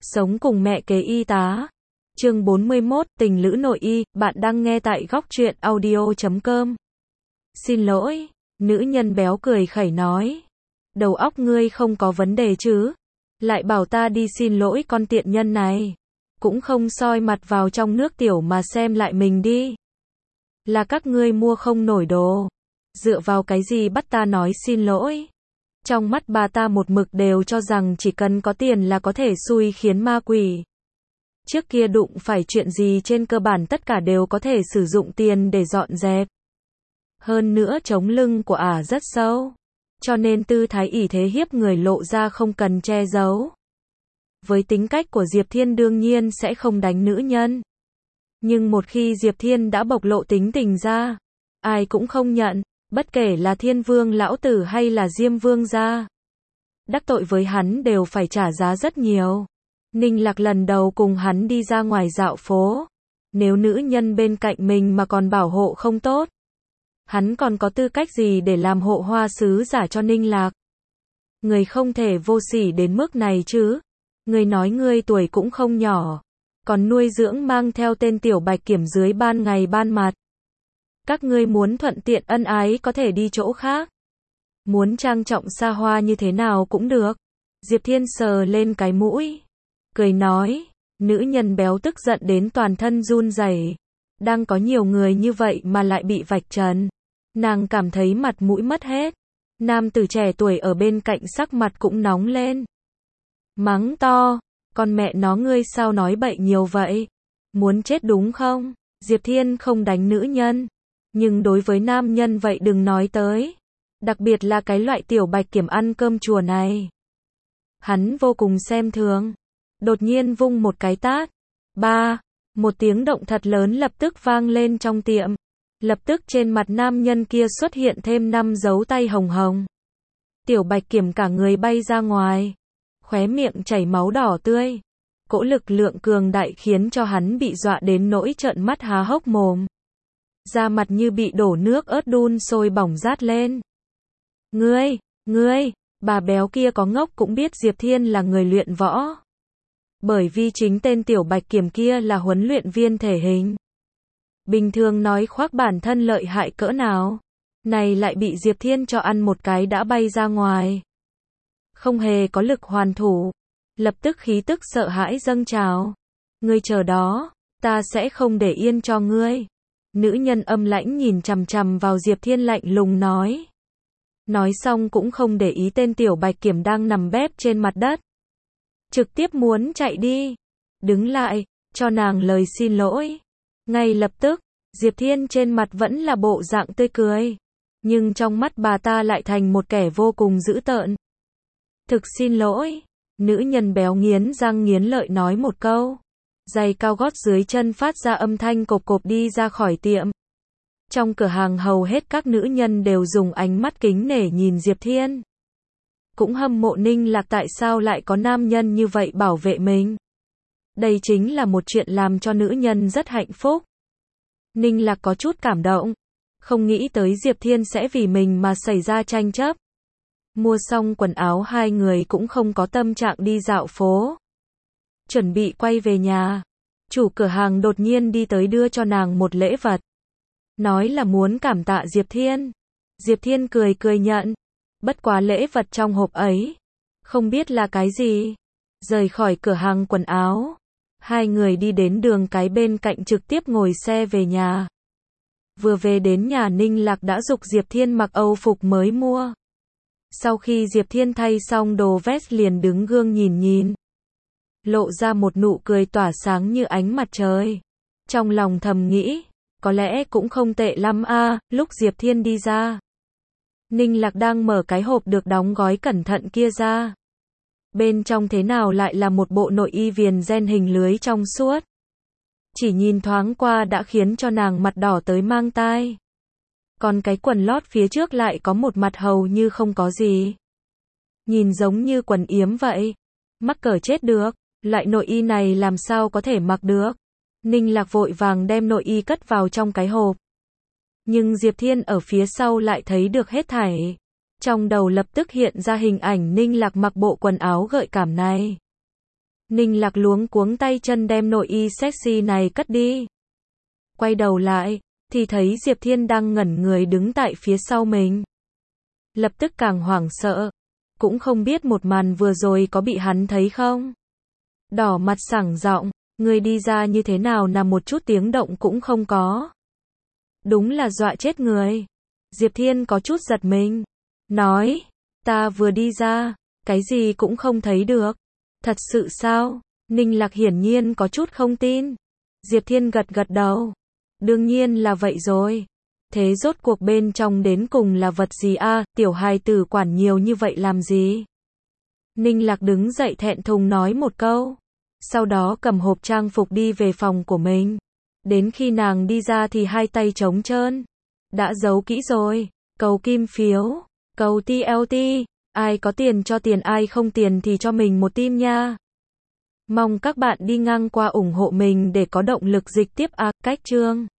Sống cùng mẹ kế y tá. Chương 41, tình lữ nội y, bạn đang nghe tại góc truyện audio.com. Xin lỗi, nữ nhân béo cười khẩy nói. Đầu óc ngươi không có vấn đề chứ? Lại bảo ta đi xin lỗi con tiện nhân này. Cũng không soi mặt vào trong nước tiểu mà xem lại mình đi. Là các ngươi mua không nổi đồ. Dựa vào cái gì bắt ta nói xin lỗi? Trong mắt bà ta một mực đều cho rằng chỉ cần có tiền là có thể xui khiến ma quỷ. Trước kia đụng phải chuyện gì trên cơ bản tất cả đều có thể sử dụng tiền để dọn dẹp. Hơn nữa chống lưng của ả rất sâu. Cho nên tư thái ỷ thế hiếp người lộ ra không cần che giấu. Với tính cách của Diệp Thiên đương nhiên sẽ không đánh nữ nhân. Nhưng một khi Diệp Thiên đã bộc lộ tính tình ra, ai cũng không nhận, bất kể là Thiên Vương lão tử hay là Diêm Vương gia. Đắc tội với hắn đều phải trả giá rất nhiều. Ninh Lạc lần đầu cùng hắn đi ra ngoài dạo phố. Nếu nữ nhân bên cạnh mình mà còn bảo hộ không tốt, hắn còn có tư cách gì để làm hộ hoa sứ giả cho Ninh Lạc? Người không thể vô sỉ đến mức này chứ. Người nói ngươi tuổi cũng không nhỏ, còn nuôi dưỡng mang theo tên tiểu bạch kiểm dưới ban ngày ban mặt. Các ngươi muốn thuận tiện ân ái có thể đi chỗ khác. Muốn trang trọng xa hoa như thế nào cũng được. Diệp Thiên sờ lên cái mũi, cười nói, nữ nhân béo tức giận đến toàn thân run rẩy. Đang có nhiều người như vậy mà lại bị vạch trần. Nàng cảm thấy mặt mũi mất hết. Nam tử trẻ tuổi ở bên cạnh sắc mặt cũng nóng lên. Mắng to, con mẹ nó ngươi sao nói bậy nhiều vậy? Muốn chết đúng không? Diệp Thiên không đánh nữ nhân. Nhưng đối với nam nhân vậy đừng nói tới. Đặc biệt là cái loại tiểu bạch kiểm ăn cơm chùa này. Hắn vô cùng xem thường. Đột nhiên vung một cái tát. Ba, một tiếng động thật lớn lập tức vang lên trong tiệm. Lập tức trên mặt nam nhân kia xuất hiện thêm 5 dấu tay hồng hồng. Tiểu bạch kiểm cả người bay ra ngoài. Khóe miệng chảy máu đỏ tươi. Cỗ lực lượng cường đại khiến cho hắn bị dọa đến nỗi trợn mắt há hốc mồm. Da mặt như bị đổ nước ớt đun sôi bỏng rát lên. Ngươi, bà béo kia có ngốc cũng biết Diệp Thiên là người luyện võ. Bởi vì chính tên tiểu bạch kiểm kia là huấn luyện viên thể hình. Bình thường nói khoác bản thân lợi hại cỡ nào. Này lại bị Diệp Thiên cho ăn một cái đã bay ra ngoài. Không hề có lực hoàn thủ. Lập tức khí tức sợ hãi dâng trào. Ngươi chờ đó, ta sẽ không để yên cho ngươi. Nữ nhân âm lãnh nhìn chằm chằm vào Diệp Thiên lạnh lùng nói. Nói xong cũng không để ý tên tiểu bạch kiểm đang nằm bẹp trên mặt đất. Trực tiếp muốn chạy đi. Đứng lại, cho nàng lời xin lỗi. Ngay lập tức, Diệp Thiên trên mặt vẫn là bộ dạng tươi cười. Nhưng trong mắt bà ta lại thành một kẻ vô cùng dữ tợn. Thực xin lỗi. Nữ nhân béo nghiến răng nghiến lợi nói một câu. Giày cao gót dưới chân phát ra âm thanh cộp cộp đi ra khỏi tiệm. Trong cửa hàng hầu hết các nữ nhân đều dùng ánh mắt kính nể nhìn Diệp Thiên. Cũng hâm mộ Ninh Lạc tại sao lại có nam nhân như vậy bảo vệ mình. Đây chính là một chuyện làm cho nữ nhân rất hạnh phúc. Ninh Lạc có chút cảm động. Không nghĩ tới Diệp Thiên sẽ vì mình mà xảy ra tranh chấp. Mua xong quần áo hai người cũng không có tâm trạng đi dạo phố. Chuẩn bị quay về nhà. Chủ cửa hàng đột nhiên đi tới đưa cho nàng một lễ vật. Nói là muốn cảm tạ Diệp Thiên. Diệp Thiên cười cười nhận. Bất quá lễ vật trong hộp ấy. Không biết là cái gì. Rời khỏi cửa hàng quần áo. Hai người đi đến đường cái bên cạnh trực tiếp ngồi xe về nhà. Vừa về đến nhà Ninh Lạc đã giục Diệp Thiên mặc âu phục mới mua. Sau khi Diệp Thiên thay xong đồ vest liền đứng gương nhìn. Lộ ra một nụ cười tỏa sáng như ánh mặt trời. Trong lòng thầm nghĩ, có lẽ cũng không tệ lắm a. Lúc Diệp Thiên đi ra, Ninh Lạc đang mở cái hộp được đóng gói cẩn thận kia ra. Bên trong thế nào lại là một bộ nội y viền ren hình lưới trong suốt. Chỉ nhìn thoáng qua đã khiến cho nàng mặt đỏ tới mang tai. Còn cái quần lót phía trước lại có một mặt hầu như không có gì. Nhìn giống như quần yếm vậy. Mắc cỡ chết được. Loại nội y này làm sao có thể mặc được. Ninh Lạc vội vàng đem nội y cất vào trong cái hộp. Nhưng Diệp Thiên ở phía sau lại thấy được hết thảy. Trong đầu lập tức hiện ra hình ảnh Ninh Lạc mặc bộ quần áo gợi cảm này. Ninh Lạc luống cuống tay chân đem nội y sexy này cất đi. Quay đầu lại, thì thấy Diệp Thiên đang ngẩn người đứng tại phía sau mình. Lập tức càng hoảng sợ. Cũng không biết một màn vừa rồi có bị hắn thấy không? Đỏ mặt sảng giọng, người đi ra như thế nào mà một chút tiếng động cũng không có. Đúng là dọa chết người. Diệp Thiên có chút giật mình. Nói, ta vừa đi ra, cái gì cũng không thấy được. Thật sự sao? Ninh Lạc hiển nhiên có chút không tin. Diệp Thiên gật gật đầu. Đương nhiên là vậy rồi. Thế rốt cuộc bên trong đến cùng là vật gì a? Tiểu hài tử quản nhiều như vậy làm gì? Ninh Lạc đứng dậy thẹn thùng nói một câu. Sau đó cầm hộp trang phục đi về phòng của mình. Đến khi nàng đi ra thì hai tay trống trơn. Đã giấu kỹ rồi. Cầu kim phiếu. Cầu TLT. Ai có tiền cho tiền, ai không tiền thì cho mình một tim nha. Mong các bạn đi ngang qua ủng hộ mình để có động lực dịch tiếp. Cách chương